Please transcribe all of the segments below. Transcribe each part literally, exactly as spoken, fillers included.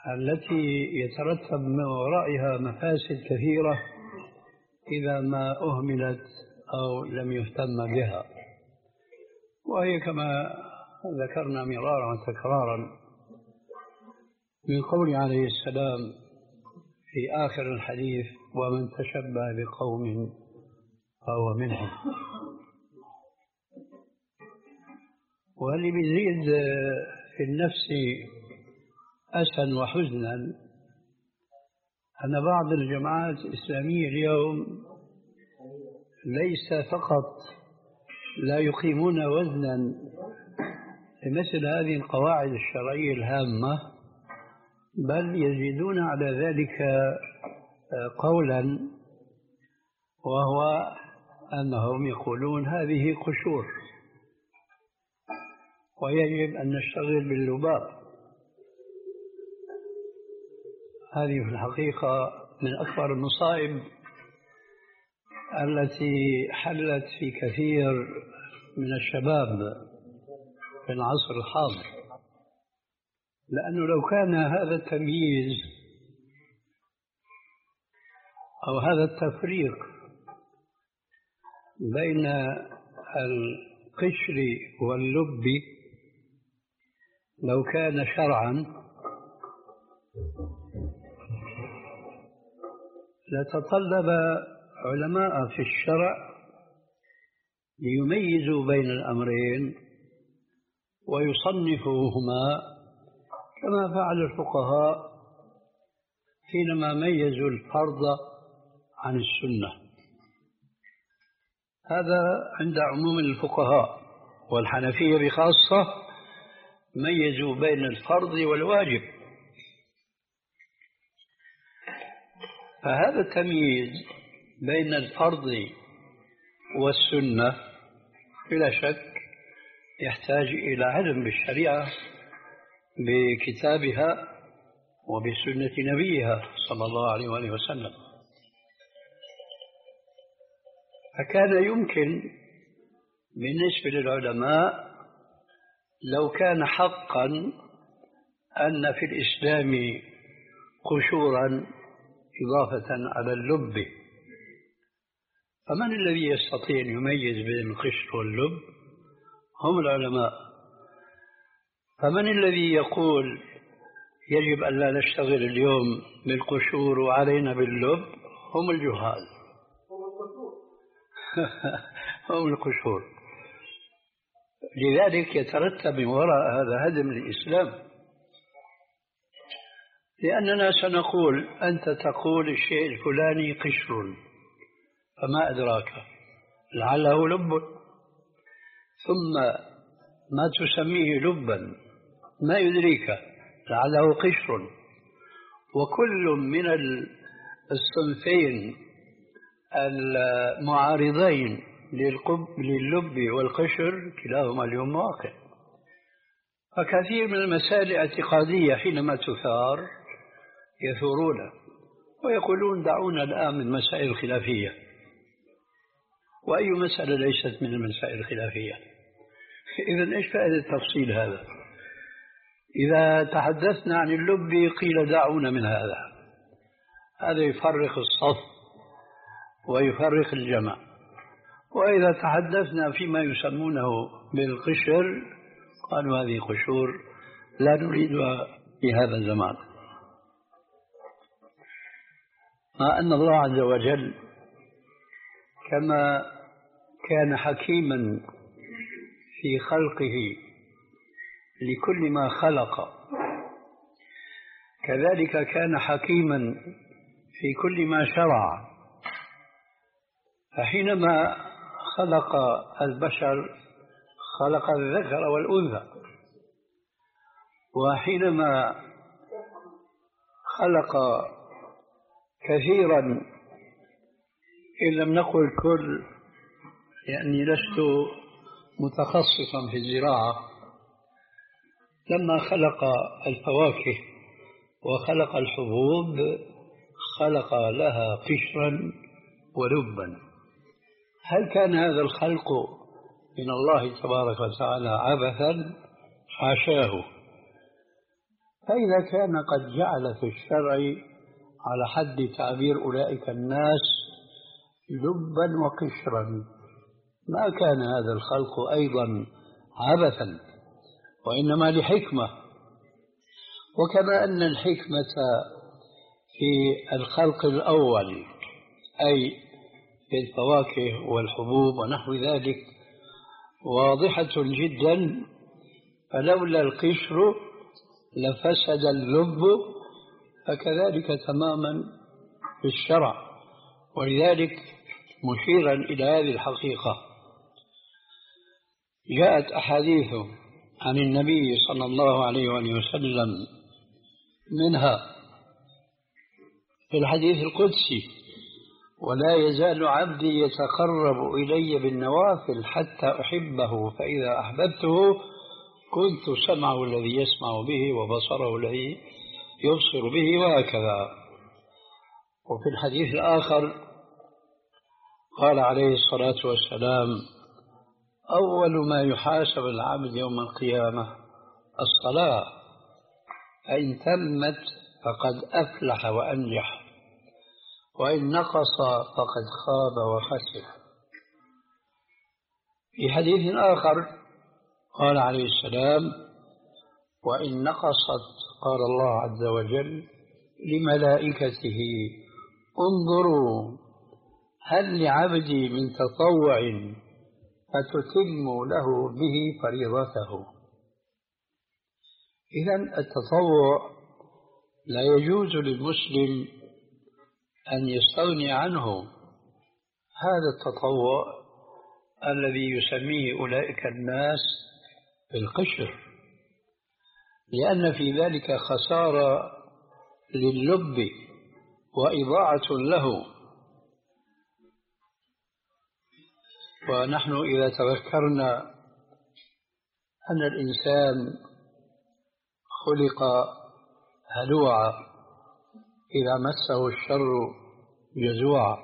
التي يترتب من ورائها مفاسد كثيرة إذا ما أهملت أو لم يهتم بها، وهي كما ذكرنا مرارا وتكرارا من قول عليه السلام في آخر الحديث: ومن تشبه بقوم فهو منهم. واللي بيزيد في النفس أسا وحزنا أن بعض الجماعات الإسلامية اليوم ليس فقط لا يقيمون وزنا لمثل هذه القواعد الشرعية الهامة، بل يزيدون على ذلك قولا، وهو أنهم يقولون هذه قشور ويجب أن نشتغل باللباء. هذه في الحقيقة من أكبر المصائب التي حلت في كثير من الشباب في العصر الحاضر، لأنه لو كان هذا التمييز أو هذا التفريق بين القشر واللب لو كان شرعا لتطلب علماء في الشرع ليميزوا بين الأمرين ويصنفوهما كما فعل الفقهاء حينما ميزوا الفرض عن السنة. هذا عند عموم الفقهاء، والحنفية بخاصة ميزوا بين الفرض والواجب. فهذا التمييز بين الفرض والسنة بلا شك يحتاج إلى علم بالشريعة بكتابها وبسنة نبيها صلى الله عليه وآله وسلم. فكان يمكن بالنسبة للعلماء لو كان حقا أن في الإسلام قشورا إضافة على اللب، فمن الذي يستطيع أن يميز بين القشر واللب؟ هم العلماء. فمن الذي يقول يجب أن لا نشتغل اليوم بالقشور وعلينا باللب؟ هم الجهال. هم القشور. لذلك يترتب من وراء هذا هدم الإسلام، لأننا سنقول أنت تقول الشيء الفلاني قشر، فما أدراك لعله لب، ثم ما تسميه لبا ما يدريك لعله قشر. وكل من الصنفين المعارضين للب والقشر كلاهما اليوم واقع. فكثير من المسائل الاعتقادية حينما تثار يثورون ويقولون دعونا الآن من المسائل الخلافية. وأي مسألة ليست من المسائل الخلافية؟ إذن إيش فائدة التفصيل هذا؟ إذا تحدثنا عن اللب قيل دعونا من هذا، هذا يفرق الصف ويفرق الجمع. وإذا تحدثنا فيما يسمونه بالقشر قالوا هذه قشور لا نريدها في هذا الزمان. مع أن الله عز وجل كما كان حكيما في خلقه لكل ما خلق، كذلك كان حكيما في كل ما شرع. فحينما خلق البشر خلق الذكر والأنثى، وحينما خلق كثيرا إن لم نقل كل، لأني لست متخصصا في الزراعة، لما خلق الفواكه وخلق الحبوب خلق لها قشرا ولبا. هل كان هذا الخلق من الله تبارك وتعالى عبثا؟ حاشاه. فإذا كان قد جعل في الشرع على حد تعبير أولئك الناس لبا وقشرا، ما كان هذا الخلق أيضا عبثا، وإنما لحكمة. وكما أن الحكمة في الخلق الأول أي في الفواكه والحبوب ونحو ذلك واضحة جدا، فلولا القشر لفسد اللب، فكذلك تماما في الشرع. ولذلك مشيرا إلى هذه الحقيقة جاءت أحاديث عن النبي صلى الله عليه وسلم، منها في الحديث القدسي: ولا يزال عبدي يتقرب إلي بالنوافل حتى أحبه، فإذا أحببته كنت سمعه الذي يسمع به وبصره الذي يبصر به، وهكذا. وفي الحديث الآخر قال عليه الصلاة والسلام: أول ما يحاسب العبد يوم القيامة الصلاة، فإن تمت فقد أفلح وأنجح، وإن نقص فقد خاب وخسر. في حديث آخر قال عليه السلام: وإن نقصت قال الله عز وجل لملائكته: انظروا هل لعبدي من تطوع فتتم له به فريضته. إذن التطوع لا يجوز للمسلم أن يستغني عنه، هذا التطوع الذي يسميه أولئك الناس بالقشر، لأن في ذلك خسارة لللب وإضاعة له. ونحن إذا تذكرنا أن الإنسان خلق هلوعا إذا مسه الشر جزوعا،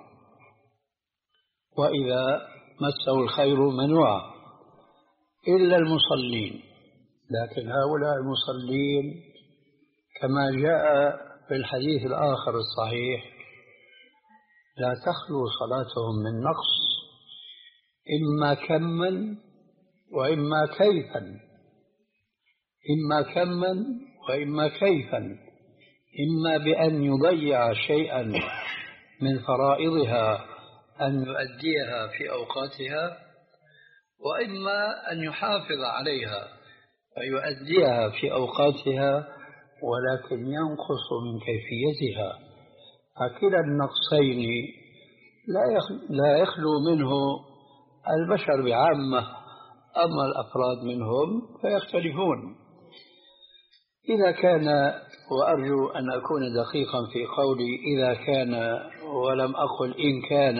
وإذا مسه الخير منوعا، إلا المصلين. لكن هؤلاء المصلين كما جاء في الحديث الآخر الصحيح لا تخلو صلاتهم من نقص، إما كما وإما كيفا، إما كما وإما كيفا، إما بأن يضيع شيئا من فرائضها أن يؤديها في أوقاتها، وإما أن يحافظ عليها فيؤديها في أوقاتها ولكن ينقص من كيفيتها. فكلا النقصين لا يخلو منه البشر بعامة، أما الأفراد منهم فيختلفون. إذا كان، وأرجو أن أكون دقيقا في قولي إذا كان ولم أقل إن كان،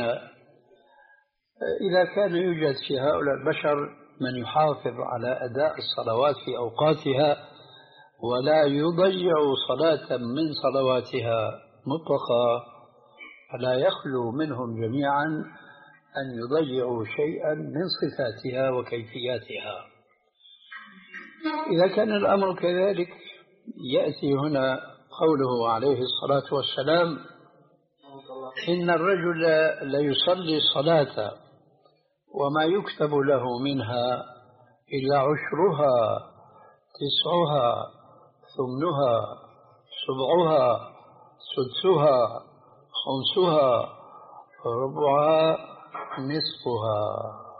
إذا كان يوجد في هؤلاء البشر من يحافظ على أداء الصلوات في أوقاتها ولا يضيع صلاة من صلواتها مطلقا، فلا يخلو منهم جميعا أن يضيعوا شيئا من صفاتها وكيفياتها. إذا كان الأمر كذلك يأتي هنا قوله عليه الصلاة والسلام: إن الرجل ليصلي الصلاة وما يكتب له منها إلا عشرها تسعها ثمنها سبعها سدسها خمسها ربعها نصفها.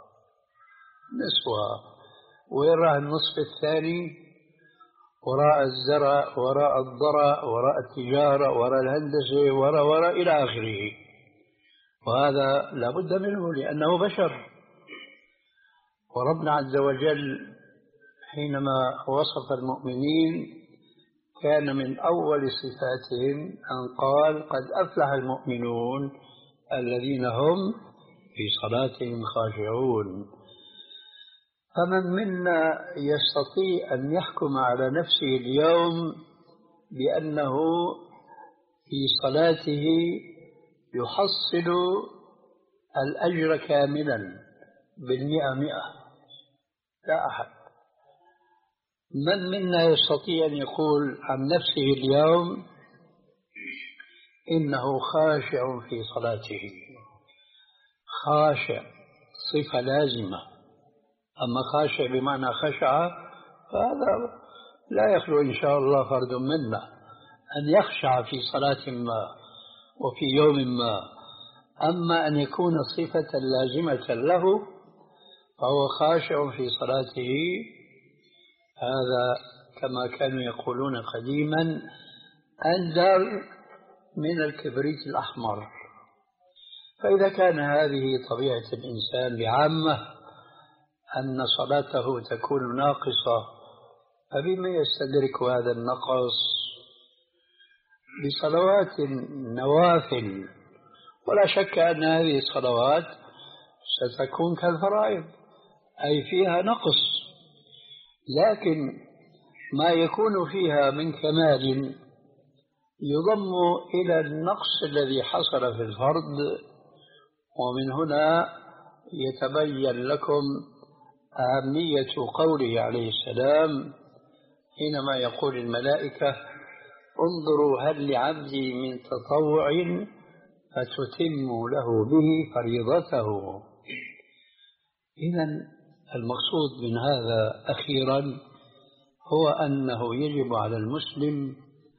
نصفها ويرى النصف الثاني وراء الزرع وراء الضرع وراء التجارة وراء الهندسة وراء وراء إلى آخره. وهذا لا بد منه لأنه بشر. وربنا عز وجل حينما وصف المؤمنين كان من أول صفاتهم أن قال: قد أفلح المؤمنون الذين هم في صلاتهم خاشعون. فمن منا يستطيع أن يحكم على نفسه اليوم بأنه في صلاته يحصل الأجر كاملا بالمئة مئة؟ لا أحد. من منا يستطيع أن يقول عن نفسه اليوم إنه خاشع في صلاته؟ خاشع صفة لازمة، أما خاشع بمعنى خشع فهذا لا يخلو إن شاء الله فرد منا أن يخشع في صلاة ما وفي يوم ما. أما أن يكون صفة لازمة له فهو خاشع في صلاته، هذا كما كانوا يقولون قديما أندر من الكبريت الأحمر. فإذا كان هذه طبيعة الإنسان بعامة أن صلاته تكون ناقصة، فبما يستدرك هذا النقص؟ بصلوات نوافل، ولا شك أن هذه الصلوات ستكون كالفرائض أي فيها نقص، لكن ما يكون فيها من كمال يضم إلى النقص الذي حصل في الفرض. ومن هنا يتبين لكم أهمية قوله عليه السلام حينما يقول الملائكة انظروا هل لعبدي من تطوع فتتموا له به فريضته. إذن المقصود من هذا أخيرا هو أنه يجب على المسلم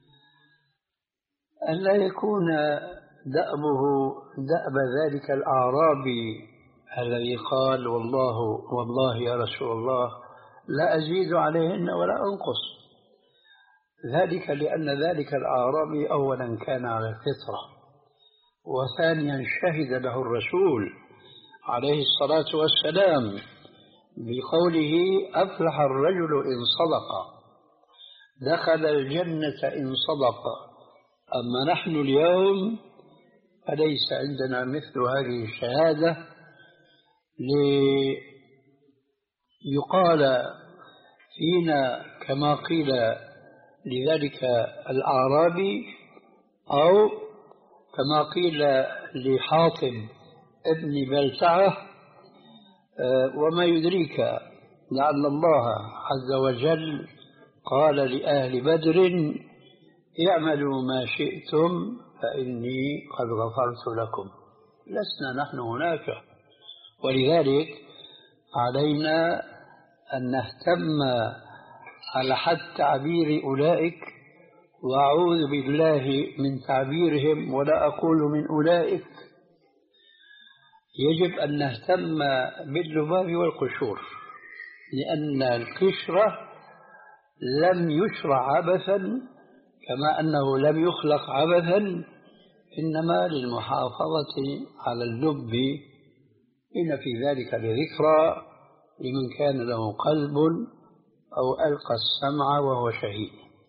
أن لا يكون دأبه دأب ذلك الأعرابي الذي قال والله والله يا رسول الله لا أزيد عليهن ولا أنقص. ذلك لأن ذلك الأعرابي أولا كان على الفطرة، وثانيا شهد له الرسول عليه الصلاة والسلام بقوله أفلح الرجل إن صدق دخل الجنة إن صدق. أما نحن اليوم فليس عندنا مثل هذه الشهادة ليقال فينا كما قيل لذلك الأعرابي، أو كما قيل لحاطب ابن بلتعة وما يدريك لعل الله عز وجل قال لأهل بدر اعملوا ما شئتم فإني قد غفرت لكم. لسنا نحن هناك، ولذلك علينا أن نهتم على حد تعبير أولئك، وأعوذ بالله من تعبيرهم ولا أقول من أولئك. يجب أن نهتم باللباب والقشور، لأن القشرة لم يشرع عبثا كما أنه لم يخلق عبثا، إنما للمحافظة على اللب. إن في ذلك لذكرى لمن كان له قلب أو ألقى السمع وهو شهيد.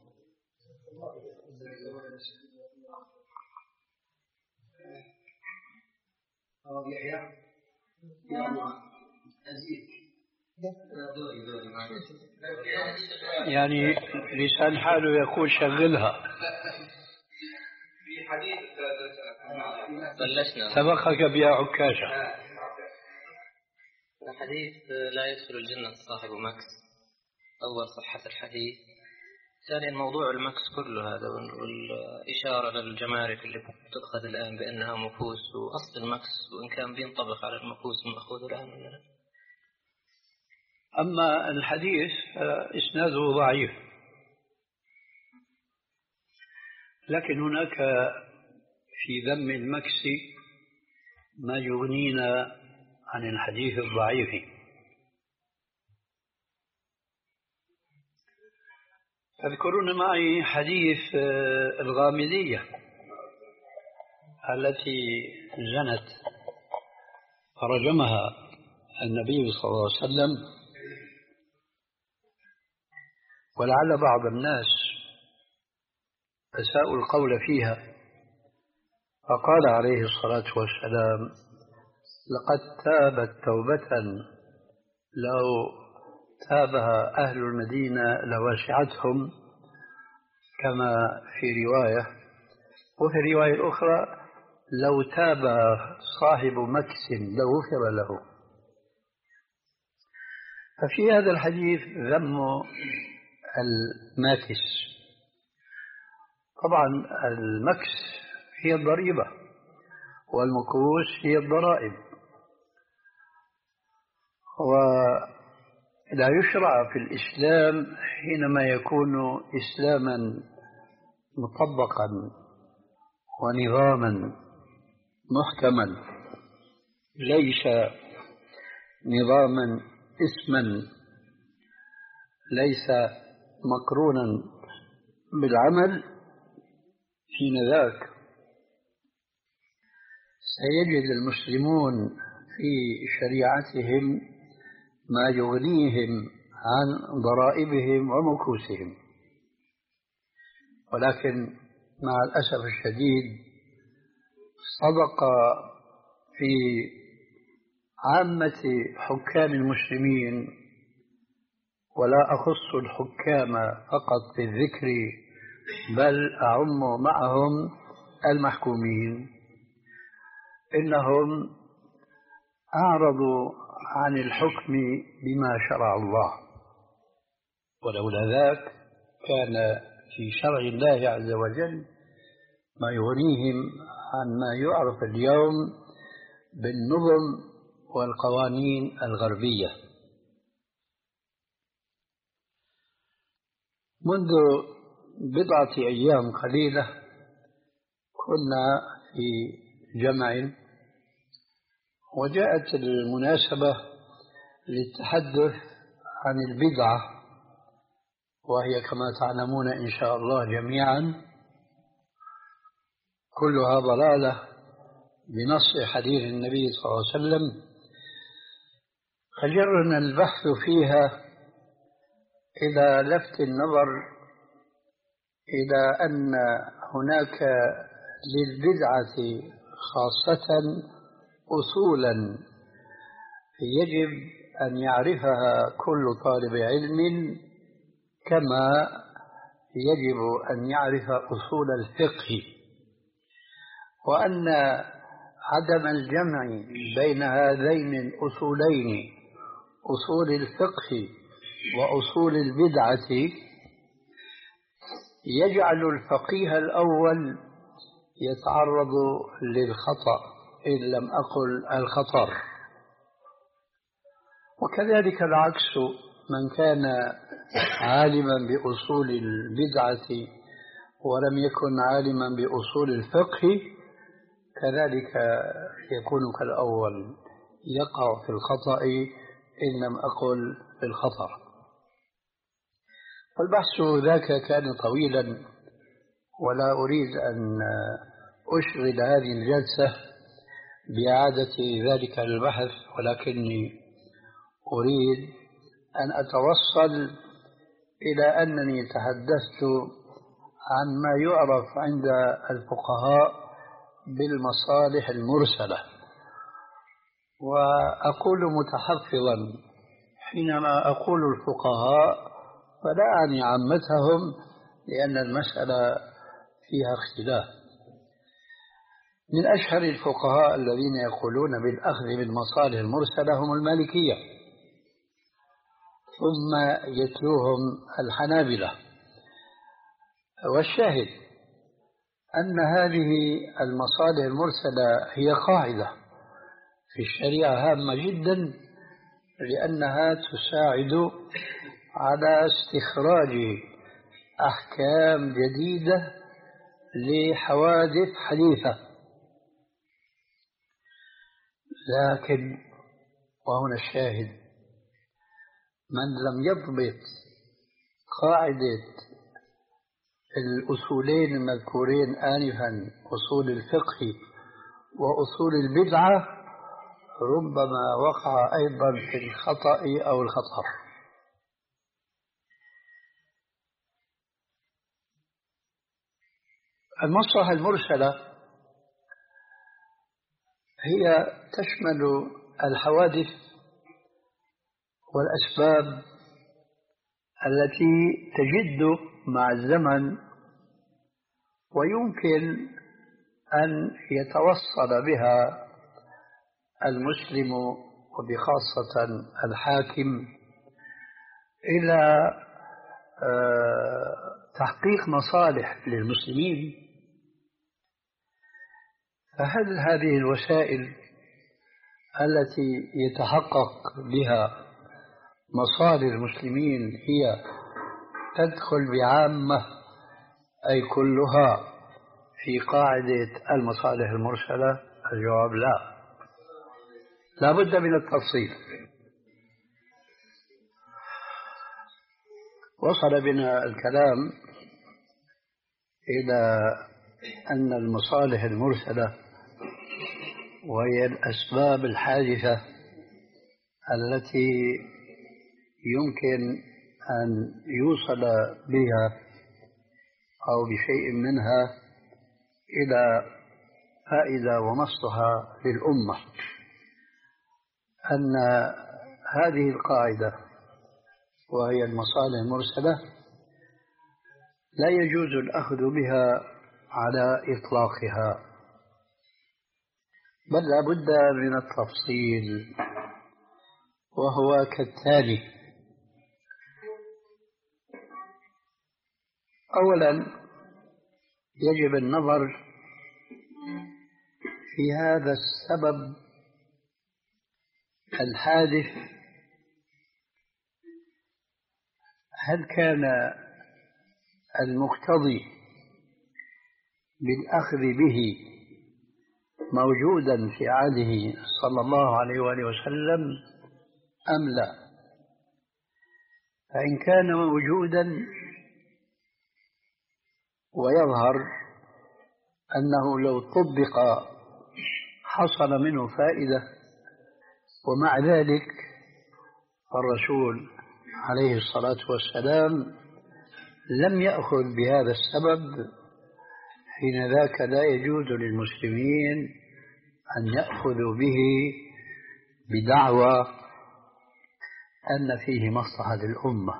يعني لسان حاله يقول شغلها. في حديث بلشنا سبقك بها عكاشة. حديث لا يدخل الجنة صاحب مكس، أول صحة الحديث. ثانيا موضوع المكس كله هذا، والإشارة للجمارك اللي تؤخذ الآن بأنها مكوس، وأصل المكس وإن كان بينطبق على المكوس مأخوذ الآن ولا لا. أما الحديث إسناده ضعيف، لكن هناك في ذم المكس ما يغنينا عن الحديث الضعيف. تذكرون معي حديث الغامدية التي زنت فرجمها النبي صلى الله عليه وسلم، ولعل بعض الناس أساءوا القول فيها، فقال عليه الصلاة والسلام لقد تابت توبة لو تابها أهل المدينة لوسعتهم، كما في رواية، وفي الرواية الأخرى لو تاب صاحب مكس لغفر له. ففي هذا الحديث ذم الماكس. طبعا المكس هي الضريبة والمكوس هي الضرائب، ولا يشرع في الإسلام حينما يكون إسلاما مطبقا ونظاما محكما، ليس نظاما اسما، ليس مقرونا بالعمل، حين ذاك سيجد المسلمون في شريعتهم ما يغنيهم عن ضرائبهم ومكوسهم. ولكن مع الأسف الشديد صدق في عامة حكام المسلمين، ولا أخص الحكام فقط بالذكر بل أعم معهم المحكومين، إنهم أعرضوا عن الحكم بما شرع الله، ولولا ذاك كان في شرع الله عز وجل ما يغنيهم عن ما يعرف اليوم بالنظم والقوانين الغربية. منذ بضعة أيام قليلة كنا في جمع، وجاءت المناسبة للتحدث عن البدعة، وهي كما تعلمون إن شاء الله جميعا كلها ضلالة بنص حديث النبي صلى الله عليه وسلم. فجرنا البحث فيها إلى لفت النظر إلى أن هناك للبدعة خاصة أصولا يجب أن يعرفها كل طالب علم، كما يجب أن يعرف أصول الفقه، وأن عدم الجمع بين هذين الأصولين، أصول الفقه وأصول البدعة، يجعل الفقيه الأول يتعرض للخطأ إن لم أقل الخطر، وكذلك العكس، من كان عالما بأصول البدعة ولم يكن عالما بأصول الفقه كذلك يكون كالأول، يقع في الخطأ إن لم أقل في الخطر. والبحث ذاك كان طويلا، ولا أريد أن أشغل هذه الجلسة بإعادة ذلك البحث، ولكني أريد أن أتوصل إلى أنني تحدثت عن ما يعرف عند الفقهاء بالمصالح المرسلة. وأقول متحفظا حينما أقول الفقهاء فلا أعني عامتهم، لأن المسألة فيها اختلاف. من أشهر الفقهاء الذين يقولون بالأخذ بالمصالح المرسلة هم المالكية، ثم يتلوهم الحنابلة. والشاهد أن هذه المصالح المرسلة هي قاعدة في الشريعة هامة جدا، لأنها تساعد على استخراج أحكام جديدة لحوادث حديثة. لكن وهنا الشاهد، من لم يضبط قاعدة الأصولين المذكورين آنفا، أصول الفقه وأصول البدعة، ربما وقع أيضا في الخطأ أو الخطر. المصلحة المرسلة هي تشمل الحوادث والأسباب التي تجد مع الزمن ويمكن أن يتوصل بها المسلم وبخاصة الحاكم إلى تحقيق مصالح للمسلمين، فهل هذه الوسائل التي يتحقق بها مصالح المسلمين هي تدخل بعامة أي كلها في قاعدة المصالح المرسلة؟ الجواب لا، لا بد من التفصيل. وصل بنا الكلام إلى أن المصالح المرسلة وهي الأسباب الحادثة التي يمكن أن يوصل بها أو بشيء منها إلى فائدة ومصلحة للأمة، أن هذه القاعدة وهي المصالح المرسلة لا يجوز الأخذ بها على إطلاقها، بل لا بد من التفصيل، وهو كالتالي: أولا يجب النظر في هذا السبب الحادث، هل كان المقتضي بالأخذ به موجودا في عهده صلى الله عليه وآله وسلم أم لا؟ فإن كان موجودا ويظهر أنه لو طبق حصل منه فائدة، ومع ذلك الرسول عليه الصلاة والسلام لم يأخذ بهذا السبب، حين ذاك لا يجوز للمسلمين أن يأخذوا به بدعوى أن فيه مصلحة للأمة.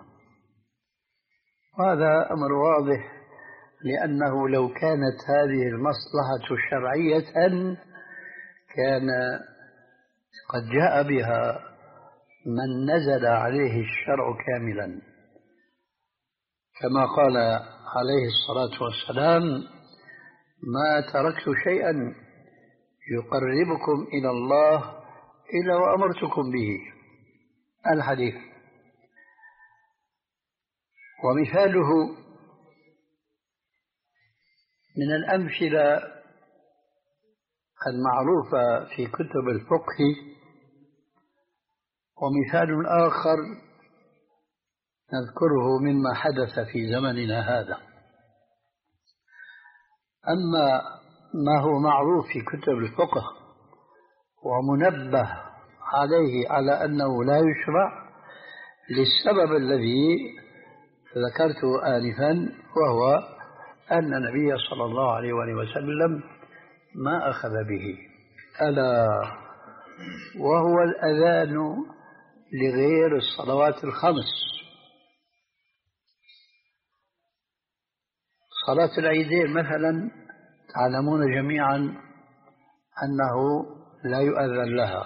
وهذا أمر واضح، لأنه لو كانت هذه المصلحة شرعية كان قد جاء بها من نزل عليه الشرع كاملا، كما قال عليه الصلاة والسلام: ما تركت شيئا يقربكم إلى الله إلا وأمرتكم به، الحديث. ومثاله من الأمثلة المعروفة في كتب الفقه، ومثال آخر نذكره مما حدث في زمننا هذا. أما ما هو معروف في كتب الفقه ومنبه عليه على أنه لا يشرع للسبب الذي ذكرته آنفا، وهو أن النبي صلى الله عليه وآله وسلم ما أخذ به، ألا وهو الأذان لغير الصلوات الخمس. صلاة العيدين مثلا تعلمون جميعا أنه لا يؤذن لها،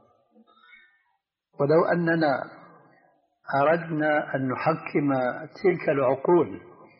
ولو أننا أردنا أن نحكم تلك العقول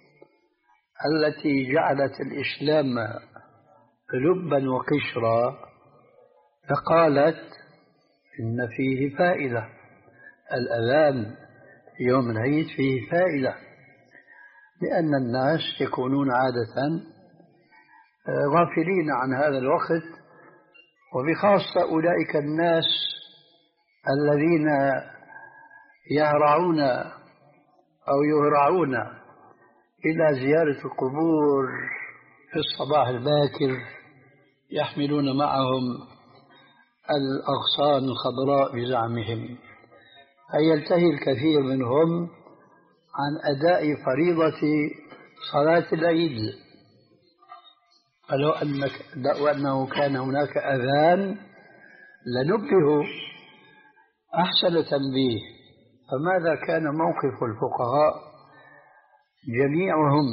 التي جعلت الإسلام لبا وقشرا فقالت إن فيه فائدة، الأذان يوم العيد فيه فائدة، لأن الناس يكونون عادة غافلين عن هذا الوقت، وبخاصة أولئك الناس الذين يهرعون أو يهرعون إلى زيارة القبور في الصباح الباكر، يحملون معهم الأغصان الخضراء بزعمهم، فيلتهي الكثير منهم عن أداء فريضة صلاة العيد. فلو أنك لو أنه كان هناك أذان لنبهوا أحسن تنبيه. فماذا كان موقف الفقهاء جميعهم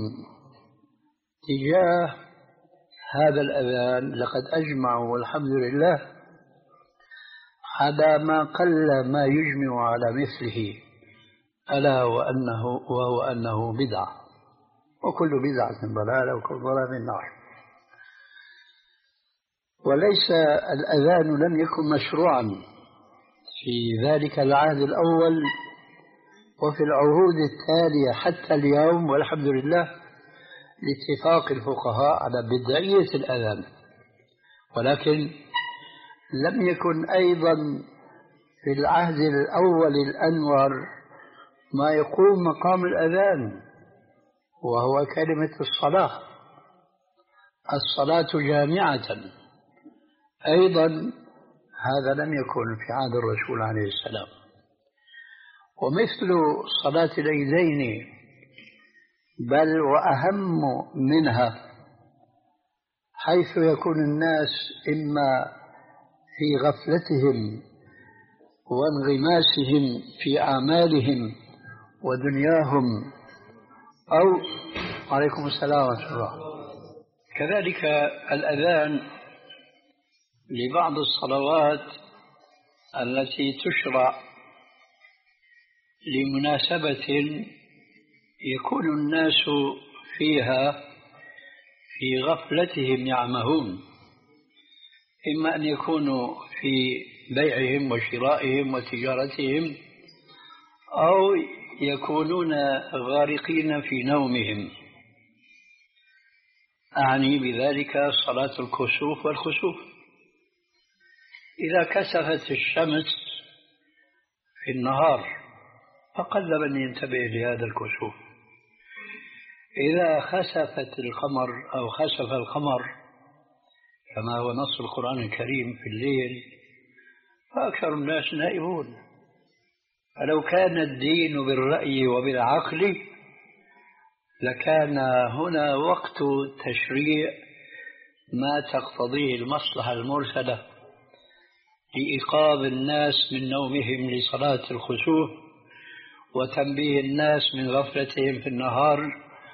تجاه هذا الأذان؟ لقد أجمعوا والحمد لله على ما قل ما يجمع على مثله ألا وأنه وهو أنه بدعة، وكل بدعة ضلالة وكل ضلالة في النار. وليس الأذان لم يكن مشروعا في ذلك العهد الأول وفي العهود التالية حتى اليوم، والحمد لله لاتفاق الفقهاء على بدعية الأذان، ولكن لم يكن أيضا في العهد الأول الأنور ما يقوم مقام الأذان، وهو كلمة الصلاة، الصلاة جامعة. أيضا هذا لم يكن في عهد الرسول عليه السلام. ومثل صلاة العيدين، بل وأهم منها، حيث يكون الناس إما في غفلتهم وانغماسهم في أعمالهم ودنياهم، أو عليكم السلام ورحمة الله. كذلك الأذان لبعض الصلوات التي تشرع لمناسبة يكون الناس فيها في غفلتهم يعمهون، إما أن يكونوا في بيعهم وشرائهم وتجارتهم، أو يكونون غارقين في نومهم. أعني بذلك صلاة الكسوف والخسوف. إذا كسفت الشمس في النهار فقل من ينتبه لهذا الكسوف. إذا خسفت القمر أو خسف القمر كما هو نص القرآن الكريم في الليل فأكثر الناس نائمون. فلو كان الدين بالرأي وبالعقل لكان هنا وقت تشريع ما تقتضيه المصلحة المرسلة لإيقاظ الناس من نومهم لصلاة الخسوف، وتنبيه الناس من غفلتهم في النهار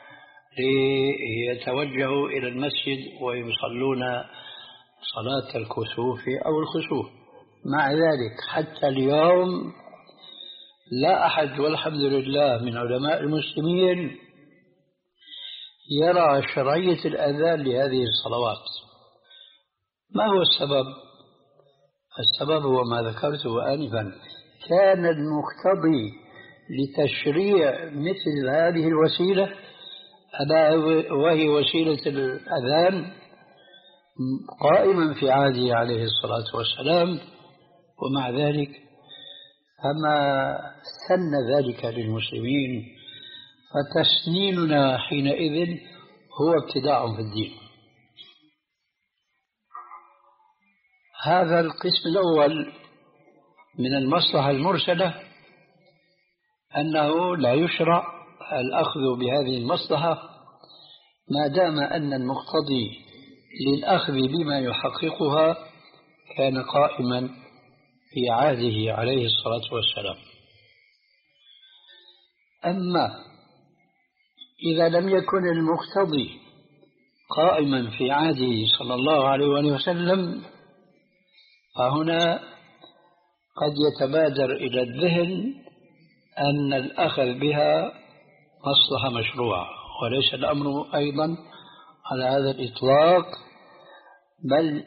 ليتوجهوا إلى المسجد ويصلون صلاة الكسوف أو الخسوف. مع ذلك حتى اليوم لا أحد والحمد لله من علماء المسلمين يرى شرعية الأذان لهذه الصلوات. ما هو السبب؟ السبب هو ما ذكرته آنفا، كان المقتضي لتشريع مثل هذه الوسيلة ألا وهي وسيلة الأذان قائما في عهده عليه الصلاة والسلام، ومع ذلك فما سن ذلك للمسلمين، فتسنيننا حينئذ هو ابتداع في الدين. هذا القسم الأول من المصلحة المرسلة، أنه لا يشرع الأخذ بهذه المصلحة ما دام أن المقتضي للأخذ بما يحققها كان قائما في عهده عليه الصلاة والسلام. أما إذا لم يكن المقتضي قائما في عهده صلى الله عليه وسلم فهنا قد يتبادر إلى الذهن أن الأخذ بها مصلحة مشروعة، وليس الأمر أيضا على هذا الإطلاق، بل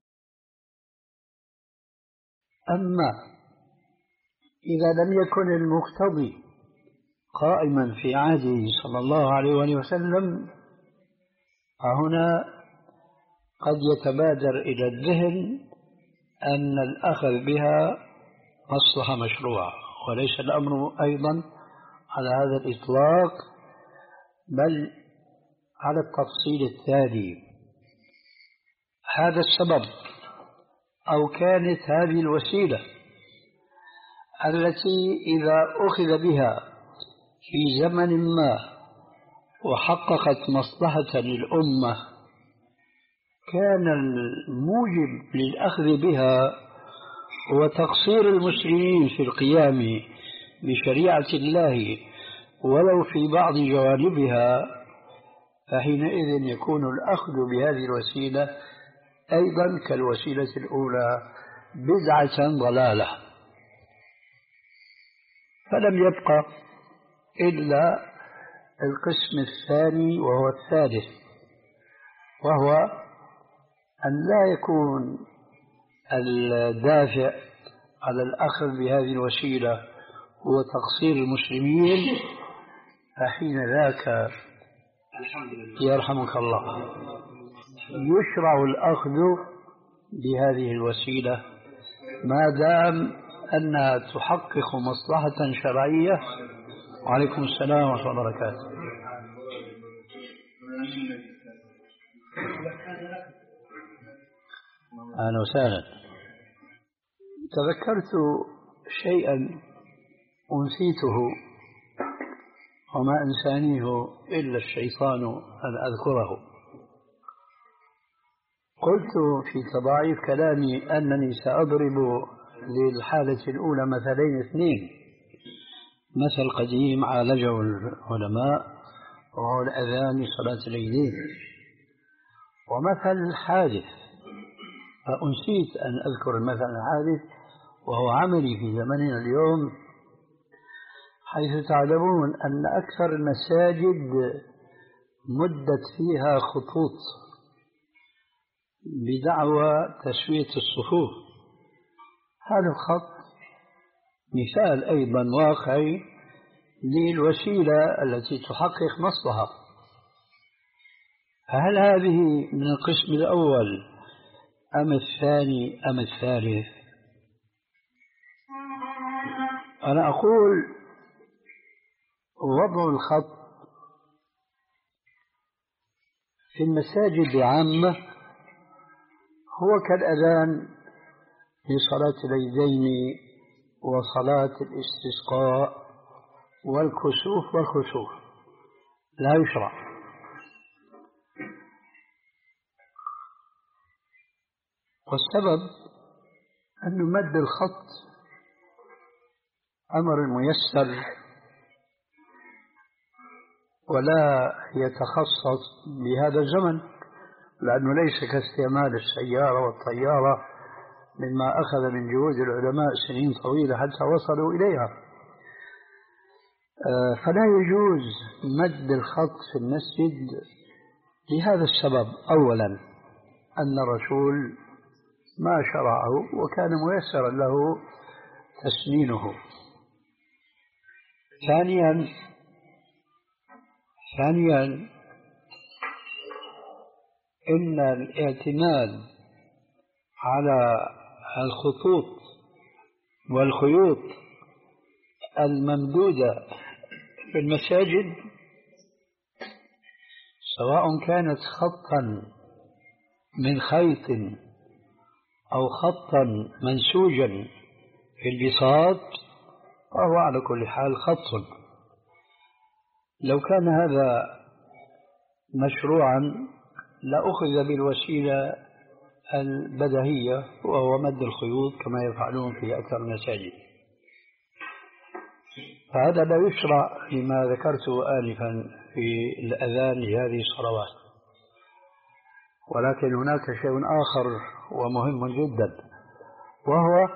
أما إذا لم يكن المقتضي قائما في عهده صلى الله عليه وسلم فهنا قد يتبادر إلى الذهن أن الأخذ بها مصلحة مشروعة، وليس الأمر أيضا على هذا الإطلاق، بل على التفصيل التالي. هذا السبب أو كانت هذه الوسيلة التي إذا أخذ بها في زمن ما وحققت مصلحة للأمة كان الموجب للأخذ بها هو تقصير المسلمين في القيام بشريعة الله ولو في بعض جوانبها، فحينئذ يكون الأخذ بهذه الوسيلة أيضا كالوسيلة الأولى بدعة ضلالة. فلم يبقى إلا القسم الثاني وهو الثالث، وهو أن لا يكون الدافع على الأخذ بهذه الوسيلة هو تقصير المسلمين، فحين ذاك يرحمك الله يشرع الأخذ بهذه الوسيلة ما دام أنها تحقق مصلحة شرعية. وعليكم السلام ورحمة الله وبركاته. أهلا وسهلا. تذكرت شيئا أنسيته وما أنسانيه إلا الشيطان أن أذكره. قلت في تضاعيف كلامي أنني سأضرب للحالة الأولى مثلين اثنين، مثل قديم عالجه العلماء وهو الأذان لصلاة العيدين، ومثل حادث فأنسيت أن أذكر المثل الحادث وهو عملي في زمننا اليوم، حيث تعلمون أن أكثر المساجد مدت فيها خطوط بدعوى تسوية الصفوف. هذا الخط مثال أيضا واقعي للوسيلة التي تحقق مصلحة. فهل هذه من القسم الأول أم الثاني أم الثالث؟ أنا أقول وضع الخط في المساجد العامة هو كالأذان لصلاة العيدين وصلاة الاستسقاء والكسوف والخسوف، لا يشرع. والسبب أن مد الخط أمر ميسر ولا يتخصص بهذا الزمن، لأنه ليس كاستعمال السيارة والطيارة مما أخذ من جهود العلماء سنين طويلة حتى وصلوا إليها. فلا يجوز مد الخط في المسجد لهذا السبب. أولا أن الرسول ما شرعه وكان ميسرا له تسنينه. ثانيا ثانيا إن الاعتماد على الخطوط والخيوط الممدودة في المساجد سواء كانت خطا من خيط أو خطا منسوجا في البساط فهو على كل حال خط. لو كان هذا مشروعا لأخذ بالوسيلة البديهية وهو مد الخيوط كما يفعلون في أكثر المساجد، فهذا لا يشرع لما ذكرته آنفا في الأذان لهذه الصلوات. ولكن هناك شيء آخر ومهم جدا، وهو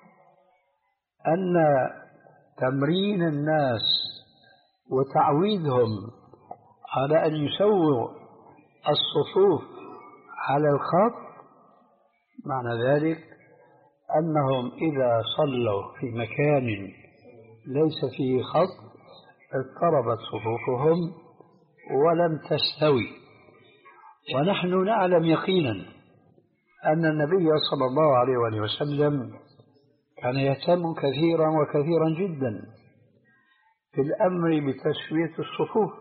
أن تمرين الناس وتعويدهم على أن يسووا الصفوف على الخط معنى ذلك أنهم إذا صلوا في مكان ليس فيه خط اضطربت صفوفهم ولم تستوي. ونحن نعلم يقينا أن النبي صلى الله عليه وآله وسلم كان يهتم كثيرا وكثيرا جدا في الأمر بتسوية الصفوف،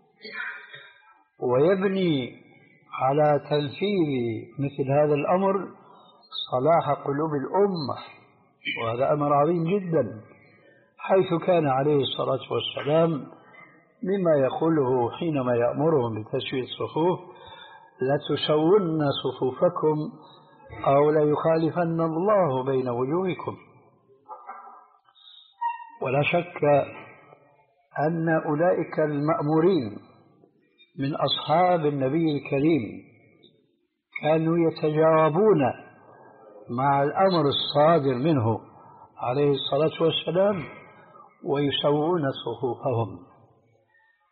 ويبني على تنفيذ مثل هذا الأمر صلاح قلوب الأمة، وهذا أمر عظيم جدا، حيث كان عليه الصلاة والسلام مما يقوله حينما يأمرهم بتسوية الصفوف: لتسون صفوفكم أو ليخالفن الله بين وجوهكم. ولا شك أن أولئك المأمورين من أصحاب النبي الكريم كانوا يتجاوبون مع الأمر الصادر منه عليه الصلاة والسلام ويسوون صفوفهم.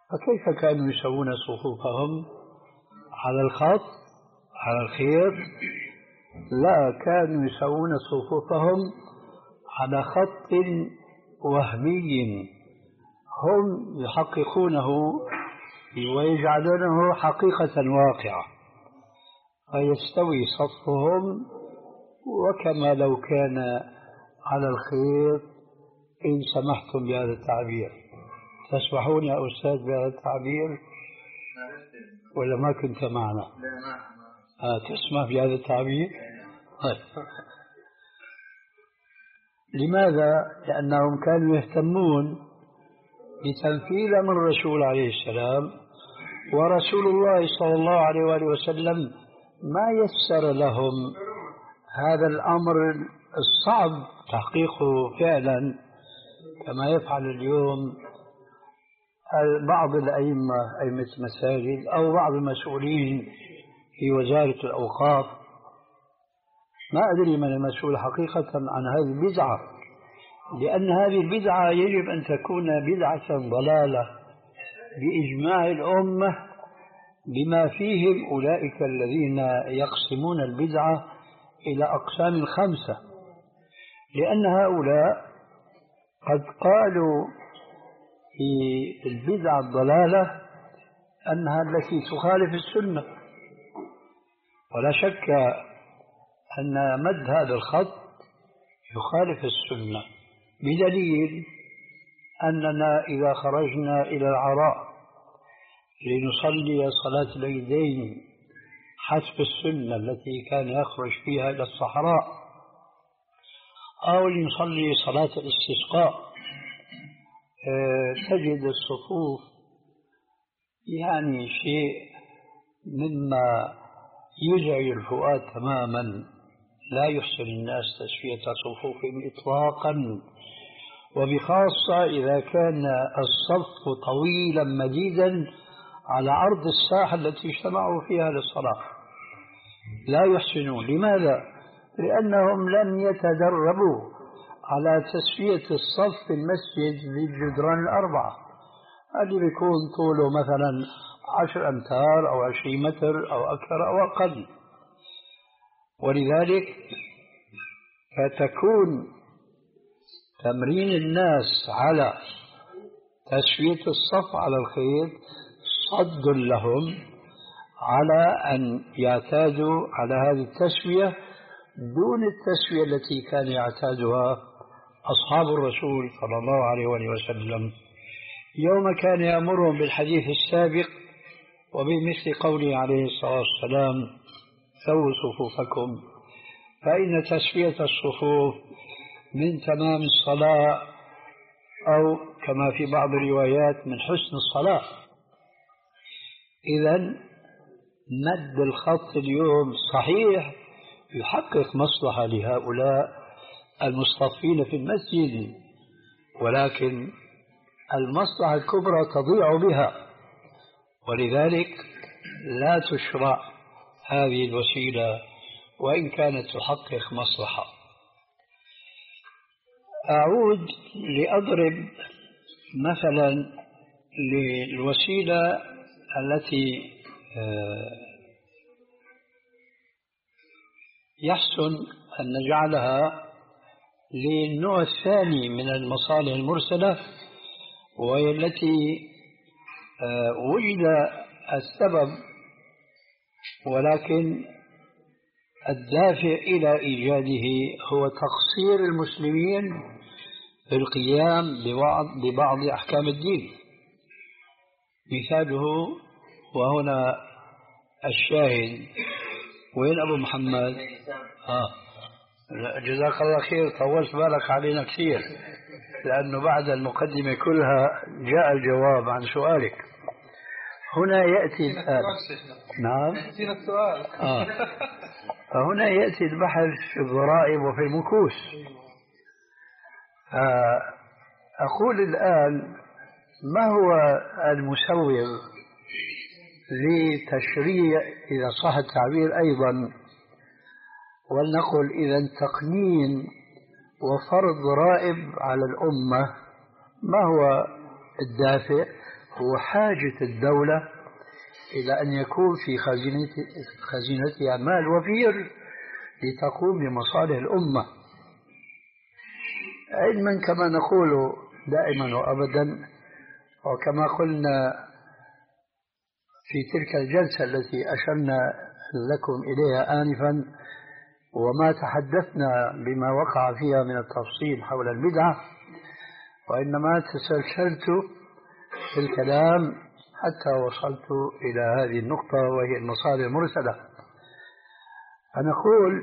فكيف كانوا يسوون صفوفهم على الخط على الخير؟ لا، كانوا يسوون صفوفهم على خط وهمي هم يحققونه ويجعلونه حقيقة واقعة، فيستوي صفهم وكما لو كان على الخير، إن سمحتم بهذا التعبير. تسمحون يا أستاذ بهذا التعبير ولا ما كنت معنا؟ آه تسمح بهذا التعبير؟ طيب. لماذا؟ لأنهم كانوا يهتمون بتنفيذ أمر الرسول عليه السلام، ورسول الله صلى الله عليه وآله وسلم ما يسر لهم هذا الأمر الصعب تحقيقه فعلا كما يفعل اليوم بعض الأئمة أئمة المساجد أو بعض المسؤولين في وزارة الأوقاف. ما أدري من المسؤول حقيقة عن هذه البدعة، لأن هذه البدعة يجب أن تكون بدعة ضلالة بإجماع الأمة بما فيهم أولئك الذين يقسمون البدعة إلى أقسام خمسة، لأن هؤلاء قد قالوا في البدعة الضلالة أنها التي تخالف السنة، ولا شك أن مد هذا الخط يخالف السنة، بدليل أننا إذا خرجنا إلى العراء لنصلي صلاة العيدين حسب السنة التي كان يخرج فيها إلى الصحراء، أو لنصلي صلاة الاستسقاء، تجد الصفوف يعني شيء مما يزعج الفؤاد تماما، لا يحسن الناس تسوية صفوفهم إطلاقا، وبخاصة إذا كان الصف طويلا مديدا على عرض الساحة التي اجتمعوا فيها للصلاة، لا يحسنون. لماذا؟ لأنهم لم يتدربوا على تسوية الصف في المسجد بالجدران الأربعة، اللي بيكون طوله مثلا عشر أمتار أو عشرين متر أو أكثر أو أقل، ولذلك فتكون تمرين الناس على تسوية الصف على الخير صد لهم على أن يعتادوا على هذه التسوية دون التسوية التي كان يعتادها أصحاب الرسول صلى الله عليه وسلم يوم كان يأمرهم بالحديث السابق وبمثل قوله عليه الصلاة والسلام: سووا صفوفكم فإن تسوية الصفوف من تمام الصلاة، أو كما في بعض الروايات من حسن الصلاة. إذن مد الخط اليوم صحيح يحقق مصلحة لهؤلاء المصطفين في المسجد، ولكن المصلحة الكبرى تضيع بها، ولذلك لا تشرع هذه الوسيلة وإن كانت تحقق مصلحة. أعود لأضرب مثلا للوسيلة التي يحسن أن نجعلها للنوع الثاني من المصالح المرسلة، وهي التي وجد السبب ولكن الدافع إلى إيجاده هو تقصير المسلمين في القيام ببعض, ببعض أحكام الدين. مثاله، وهنا الشاهد، وين أبو محمد؟ آه. جزاك الله خير، طولت بالك علينا كثير، لأنه بعد المقدمة كلها جاء الجواب عن سؤالك. هنا يأتي الآن نعم آه. فهنا يأتي البحث في الضرائب وفي المكوس. آه. أقول الآن ما هو المسوغ لتشريع، إذا صح التعبير أيضا، ولنقل إذا تقنين وفرض ضرائب على الأمة؟ ما هو الدافع؟ هو حاجة الدولة إلى أن يكون في خزينتها مال وفير لتقوم بمصالح الأمة، علما كما نقول دائما وأبدا، وكما قلنا في تلك الجلسة التي أشرنا لكم إليها آنفا، وما تحدثنا بما وقع فيها من التفصيل حول البدعة، وإنما تسلسلت في الكلام حتى وصلت إلى هذه النقطة وهي المصالح المرسلة. فنقول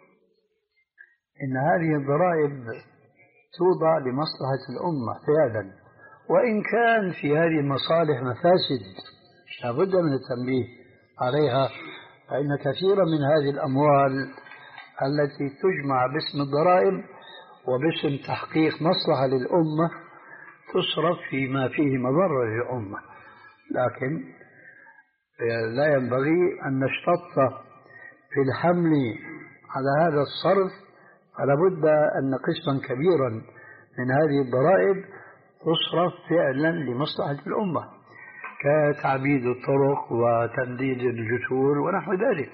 إن هذه الضرائب توضع لمصلحة الأمة فعلا، وإن كان في هذه المصالح مفاسد لابد من التنبيه عليها، فإن كثيرا من هذه الأموال التي تجمع باسم الضرائب وباسم تحقيق مصلحة للأمة تصرف فيما فيه مضرة للأمة، لكن لا ينبغي أن نشتط في الحمل على هذا الصرف، فلا بد أن قسما كبيرا من هذه الضرائب تصرف فعلا لمصلحة الأمة كتعبيد الطرق وتمديد الجسور ونحو ذلك.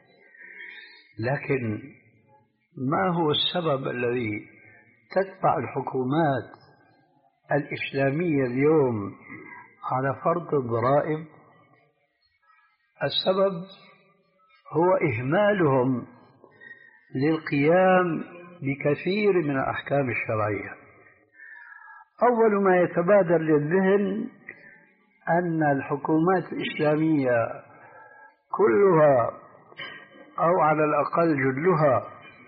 لكن ما هو السبب الذي تدفع الحكومات الإسلامية اليوم على فرض الضرائب؟ السبب هو إهمالهم للقيام بكثير من الأحكام الشرعية. أول ما يتبادر للذهن أن الحكومات الإسلامية كلها أو على الأقل جلها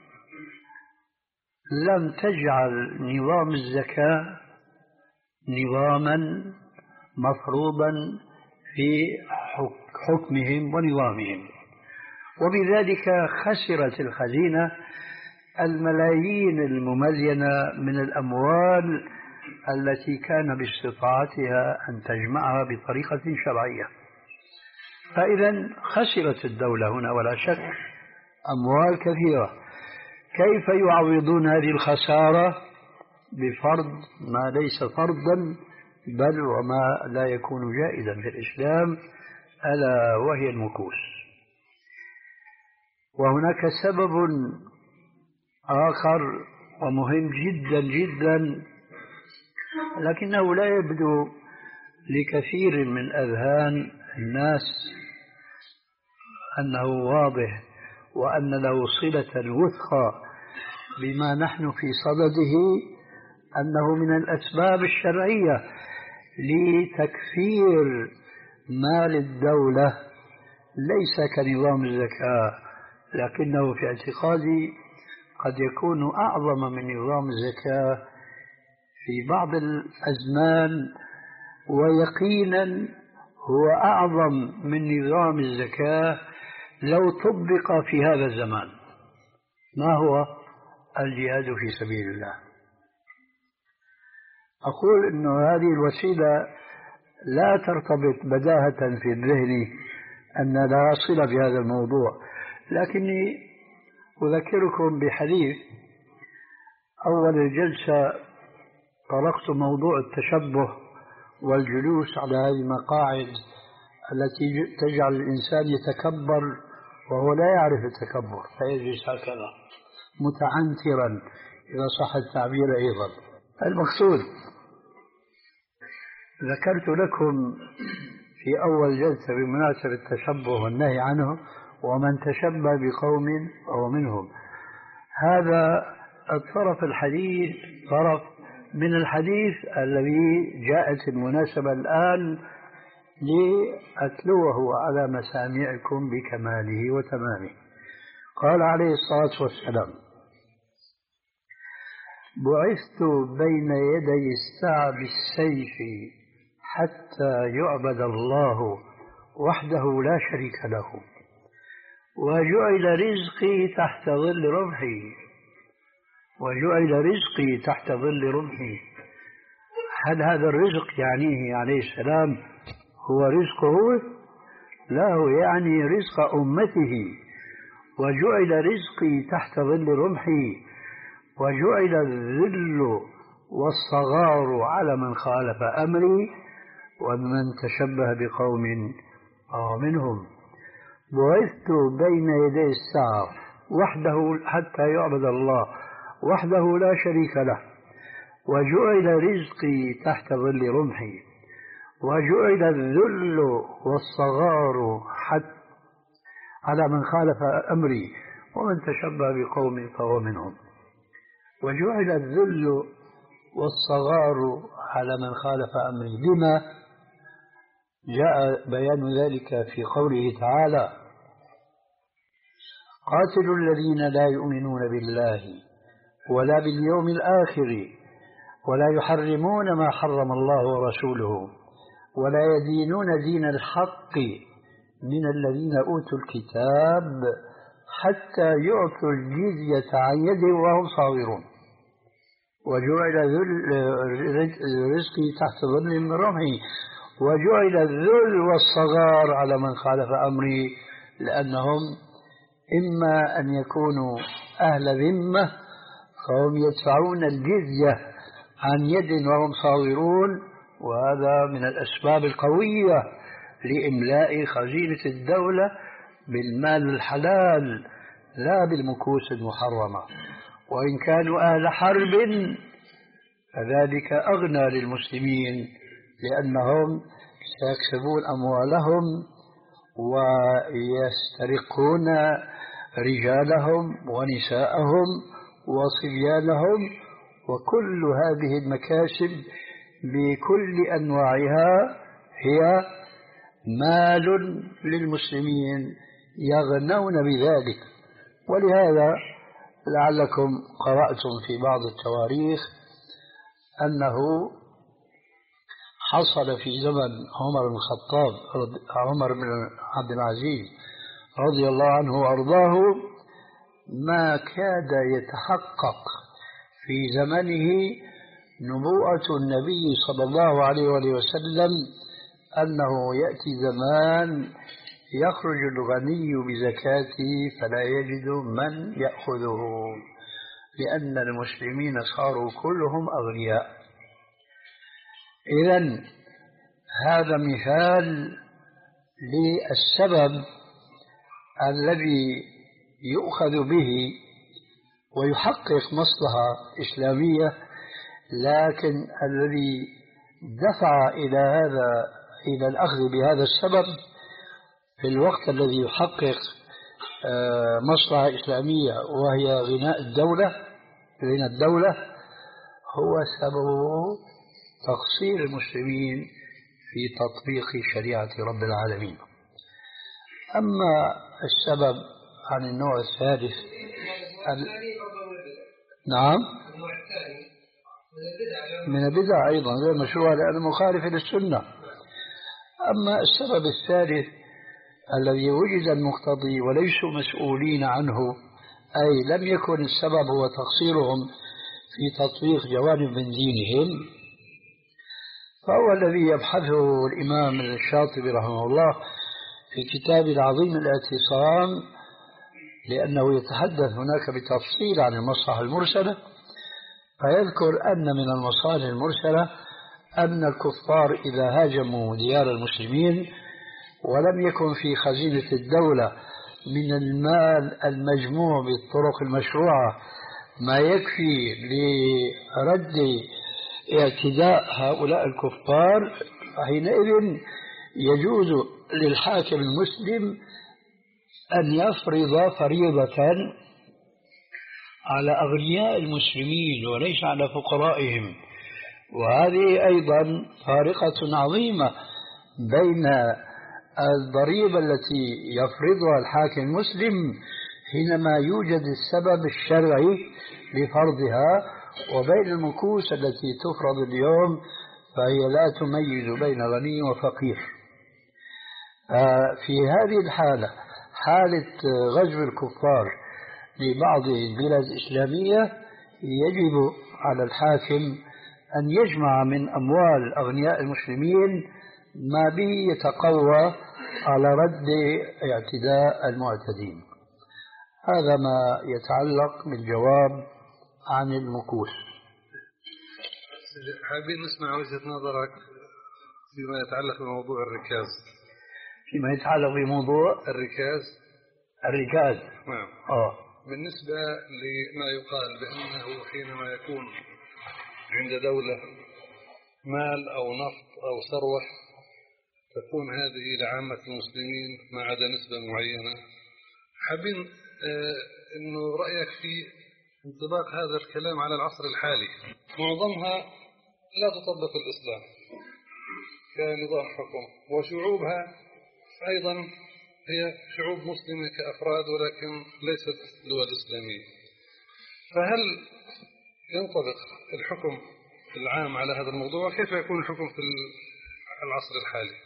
لم تجعل نظام الزكاة نظاما مفروضا في حكمهم ونظامهم، وبذلك خسرت الخزينة الملايين المملينة من الأموال التي كان باستطاعتها أن تجمعها بطريقة شرعية. فإذا خسرت الدولة هنا ولا شك أموال كثيرة. كيف يعوضون هذه الخسارة؟ بفرض ما ليس فرضا بل وما لا يكون جائزا في الإسلام، ألا وهي المكوس. وهناك سبب آخر ومهم جدا جدا، لكنه لا يبدو لكثير من أذهان الناس أنه واضح وأن له صلة وثقى بما نحن في صدده، أنه من الأسباب الشرعية لتكفير مال الدولة ليس كنظام الزكاة، لكنه في اعتقادي قد يكون أعظم من نظام الزكاة في بعض الأزمان، ويقينا هو أعظم من نظام الزكاة لو طبق في هذا الزمان. ما هو الجهاد في سبيل الله؟ أقول أن هذه الوسيلة لا ترتبط بداهة في الذهن أن لا صلة بهذا الموضوع، لكني أذكركم بحديث. أول الجلسة طرقت موضوع التشبه والجلوس على هذه المقاعد التي تجعل الإنسان يتكبر وهو لا يعرف التكبر، فيجلس هكذا متعنترا إذا صح التعبير. أيضا المقصود ذكرت لكم في أول جلسة بمناسبة التشبه والنهي عنه، ومن تشبه بقوم أو منهم. هذا الطرف الحديث طرف من الحديث الذي جاءت المناسبة الآن لأتلوه على مسامعكم بكماله وتمامه. قال عليه الصلاة والسلام: بعثت بين يدي الساعة بالسيف حتى يعبد الله وحده لا شريك له، وجعل رزقي تحت ظل رمحي وجعل رزقي تحت ظل رمحي. هل هذا الرزق يعنيه عليه السلام هو رزقه؟ لا، هو يعني رزق أمته. وجعل رزقي تحت ظل رمحي وجعل الذل والصغار على من خالف أمري، ومن تشبه بقوم فهو منهم. بعثت بين يدي الساعة وحده حتى يعبد الله وحده لا شريك له، وجعل رزقي تحت ظل رمحي، وجعل الذل والصغار حتى على من خالف أمري، ومن تشبه بقوم فهو منهم. وجعل الذل والصغار على من خالف أمري، بما جاء بيان ذلك في قوله تعالى: قاتلوا الذين لا يؤمنون بالله ولا باليوم الآخر ولا يحرمون ما حرم الله ورسوله ولا يدينون دين الحق من الذين أوتوا الكتاب حتى يعطوا الجزية عن يد وهم صاغرون. وجعل رزقي تحت ظل من رمحي، وجعل الذل والصغار على من خالف أمري، لأنهم إما أن يكونوا أهل ذمة فهم يدفعون الجزية عن يد وهم صاغرون، وهذا من الأسباب القوية لإملاء خزينة الدولة بالمال الحلال لا بالمكوس المحرمة. وإن كانوا أهل حرب فذلك أغنى للمسلمين، لأنهم سيكسبون أموالهم ويسترقون رجالهم ونساءهم وصبيانهم، وكل هذه المكاسب بكل أنواعها هي مال للمسلمين يغنون بذلك. ولهذا لعلكم قرأتم في بعض التواريخ أنه حصل في زمن عمر بن الخطاب عمر بن عبد العزيز رضي الله عنه وأرضاه ما كاد يتحقق في زمنه نبوءة النبي صلى الله عليه وسلم أنه يأتي زمان يخرج الغني بزكاته فلا يجد من يأخذه، لأن المسلمين صاروا كلهم أغنياء. إذن هذا مثال للسبب الذي يؤخذ به ويحقق مصلحة إسلامية، لكن الذي دفع إلى هذا إلى الأخذ بهذا السبب في الوقت الذي يحقق مصلحة إسلامية وهي غناء الدولة غنى الدولة هو سبب تقصير المسلمين في تطبيق شريعة رب العالمين. أما السبب عن النوع الثالث ال... نعم من البدع أيضا غير مشروع لأنه مخالف للسنة. أما السبب الثالث الذي وجد المقتضي وليسوا مسؤولين عنه، أي لم يكن السبب هو تقصيرهم في تطبيق جوانب من دينهم، فهو الذي يبحثه الإمام الشاطبي رحمه الله في كتابه العظيم الاعتصام، لأنه يتحدث هناك بتفصيل عن المصلحة المرسلة، فيذكر أن من المصالح المرسلة أن الكفار إذا هاجموا ديار المسلمين ولم يكن في خزينة الدولة من المال المجموع بالطرق المشروعة ما يكفي لرد اعتداء هؤلاء الكفار، حينئذ يجوز للحاكم المسلم أن يفرض فريضة على أغنياء المسلمين وليس على فقرائهم. وهذه أيضا فارقة عظيمة بين الضريبة التي يفرضها الحاكم المسلم حينما يوجد السبب الشرعي لفرضها، وبين المكوس التي تفرض اليوم فهي لا تميز بين غني وفقير. في هذه الحالة، حالة غزو الكفار لبعض البلاد الإسلامية، يجب على الحاكم أن يجمع من أموال أغنياء المسلمين ما به يتقوى على رد اعتداء المعتدين. هذا ما يتعلق بالجواب عن المكوس. حابين نسمع وجهة نظرك فيما يتعلق بموضوع الركاز. فيما يتعلق بموضوع الركاز الركاز نعم. آه. بالنسبة لما يقال بأنه حينما يكون عند دولة مال أو نفط أو ثروة تكون هذه لعامة المسلمين ما عدا نسبة معينة، حابين آه إنه رأيك في انطباق هذا الكلام على العصر الحالي. معظمها لا تطبق الإسلام كنظام حكم، وشعوبها أيضا هي شعوب مسلمة كأفراد ولكن ليست دول إسلامية، فهل ينطبق الحكم العام على هذا الموضوع؟ كيف يكون الحكم في العصر الحالي؟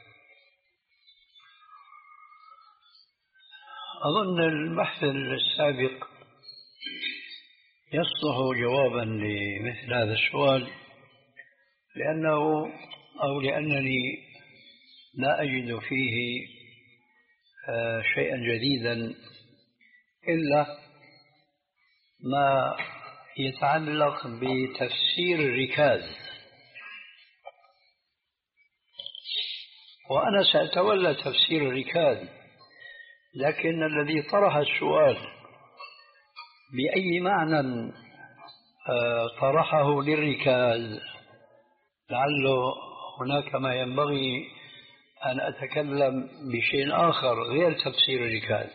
أظن البحث السابق يصلح جوابا لمثل هذا السؤال، لأنه أو لأنني لا أجد فيه شيئا جديدا إلا ما يتعلق بتفسير الركاز، وأنا سأتولى تفسير الركاز، لكن الذي طرح السؤال بأي معنى طرحه للركاز لعله هناك ما ينبغي أن أتكلم بشيء آخر غير تفسير الركاز.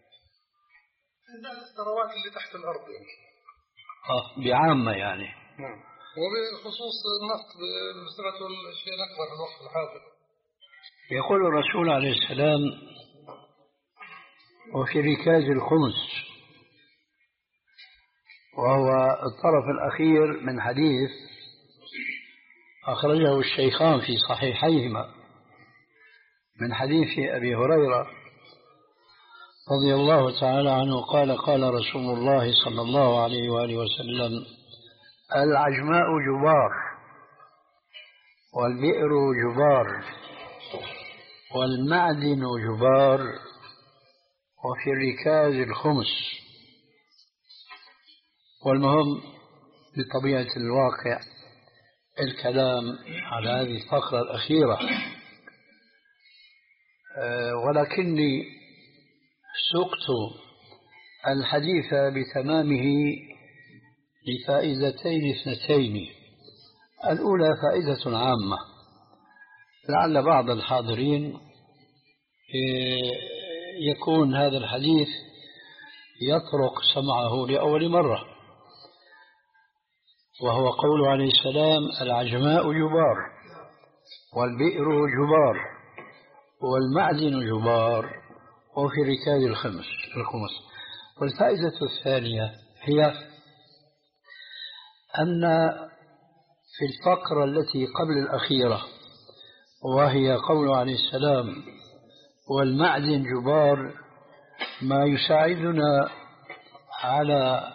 الثروات اللي تحت الأرض يعني. آه بعامة يعني. نعم. وبخصوص النفط بصفته الشيء الأكبر في الوقت الحاضر. يقول الرسول عليه السلام: وفي ركاز الخمس، وهو الطرف الأخير من حديث أخرجه الشيخان في صحيحيهما من حديث أبي هريرة رضي الله تعالى عنه قال: قال رسول الله صلى الله عليه وآله وسلم: العجماء جبار، والبئر جبار، والمعدن جبار، وفي الركاز الخمس. والمهم بطبيعة الواقع الكلام على هذه الفقرة الأخيرة، ولكني سقت الحديث بتمامه لفائدتين اثنتين. الأولى فائدة عامة لعل بعض الحاضرين يكون هذا الحديث يطرق سمعه لأول مرة، وهو قول عليه السلام: العجماء جبار، والبئر جبار، والمعدن جبار، وفي ركاز الخمس الخمس. والفائدة الثانية هي أن في الفقرة التي قبل الأخيرة، وهي قول عليه السلام: والمعدن جبار، ما يساعدنا على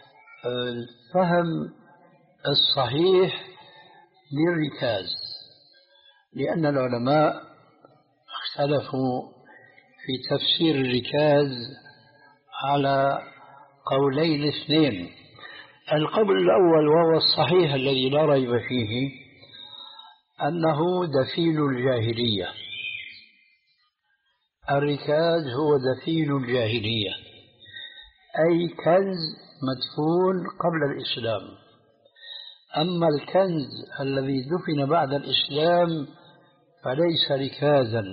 الفهم الصحيح للركاز، لأن العلماء اختلفوا في تفسير الركاز على قولين اثنين. القول الأول وهو الصحيح الذي لا ريب فيه أنه دفين الجاهلية. الركاز هو دفين الجاهلية، أي كنز مدفون قبل الإسلام. أما الكنز الذي دفن بعد الإسلام فليس ركازا،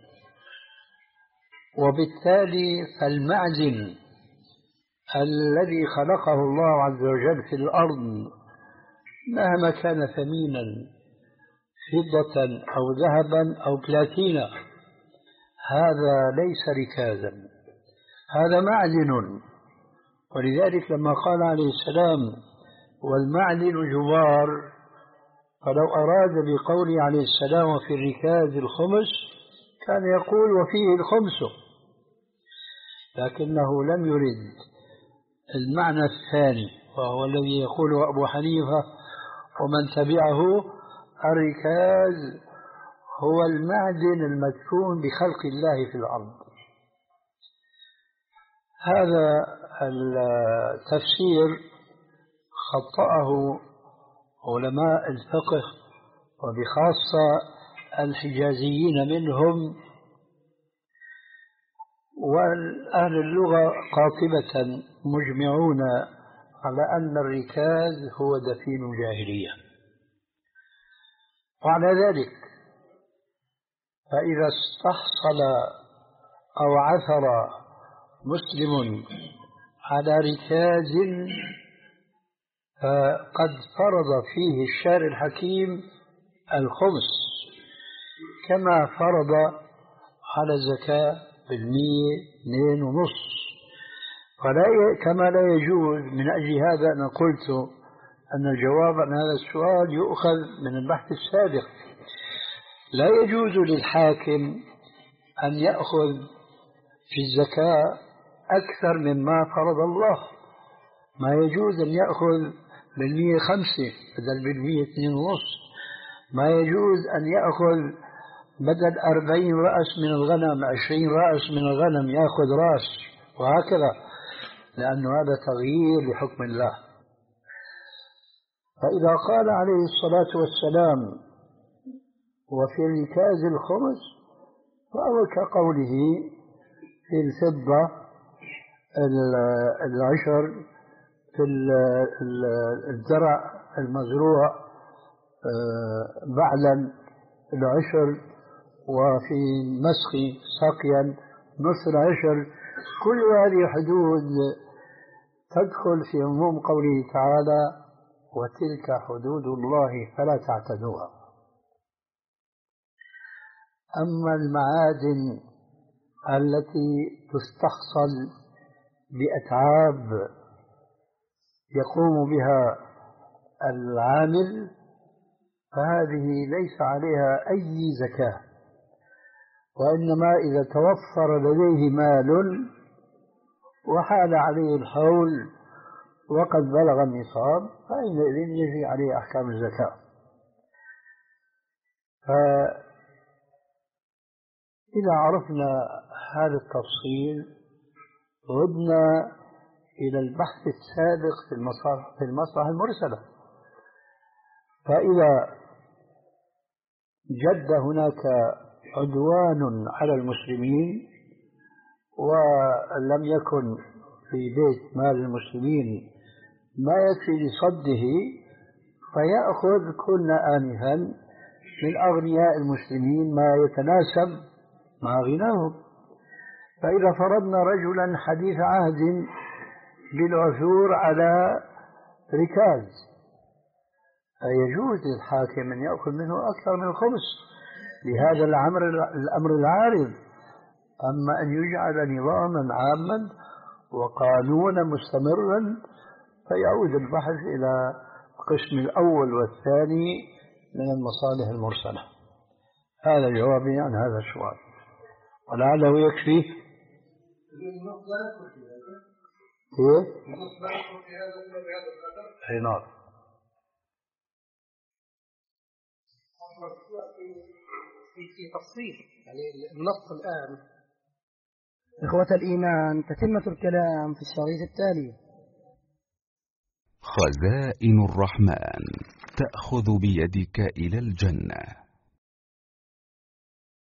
وبالتالي فالمعدن الذي خلقه الله عز وجل في الأرض مهما كان ثمينا فضة أو ذهبا أو بلاتينا هذا ليس ركازا، هذا معدن. ولذلك لما قال عليه السلام: والمعدن جبار، فلو أراد بقوله عليه السلام: وفي الركاز الخمس، كان يقول: وفيه الخمس، لكنه لم يرد المعنى الثاني، وهو الذي يقوله أبو حنيفة ومن تبعه: الركاز هو المعدن المدفون بخلق الله في الأرض. هذا التفسير خطأه علماء الفقه، وبخاصة الحجازيين منهم والأهل اللغة قاطبة مجمعون على أن الركاز هو دفين الجاهلية. وعلى ذلك فإذا استحصل أو عثر مسلم على ركاز فقد فرض فيه الشارع الحكيم الخمس كما فرض على الزكاة بالمية اثنين ونص. فلا ي... كما لا يجوز، من أجل هذا أنا قلت أن الجواب عن هذا السؤال يؤخذ من البحث السابق. لا يجوز للحاكم أن يأخذ في الزكاة أكثر مما فرض الله. ما يجوز أن يأخذ بالمية خمسة بدل بالمية اثنين ونص. ما يجوز أن يأخذ بدل أربعين رأس من الغنم عشرين رأس من الغنم يأخذ رأس، وهكذا، لأن هذا تغيير لحكم الله. فإذا قال عليه الصلاة والسلام وفي الركاز الخمس فهو كقوله في الفضة العشر، في الزرع المزروع بعلا العشر، وفي المسخ سقيا نصف العشر. كل هذه حدود تدخل في عموم قوله تعالى وتلك حدود الله فلا تعتدوها. أما المعادن التي تستحصل بأتعاب يقوم بها العامل فهذه ليس عليها أي زكاة، وإنما إذا توفر لديه مال وحال عليه الحول وقد بلغ النصاب فإنئذ يجري عليه أحكام الزكاة. فإذا عرفنا هذا التفصيل عدنا إلى البحث السابق في المصالح في المصلحة المرسلة. فإذا جد هناك عدوان على المسلمين ولم يكن في بيت مال المسلمين ما يكفي لصده، فيأخذ كنا آنفا من أغنياء المسلمين ما يتناسب مع غناهم. فإذا فرضنا رجلا حديث عهد بالعثور على ركاز فيجوز للحاكم أن يأخذ منه أكثر من الخمس لهذا الأمر الأمر العارض. أما أن يجعل نظاما عاما وقانونا مستمرا فيعود البحث إلى القسم الأول والثاني من المصالح المرسلة. هذا جوابي عن هذا السؤال، ولعله يكفي. كيف؟ أي نعم. في تفصيل يعني النص الآن. إخوة الإيمان، تتمة الكلام في الشريط التالي. خزائن الرحمن تأخذ بيدك إلى الجنة.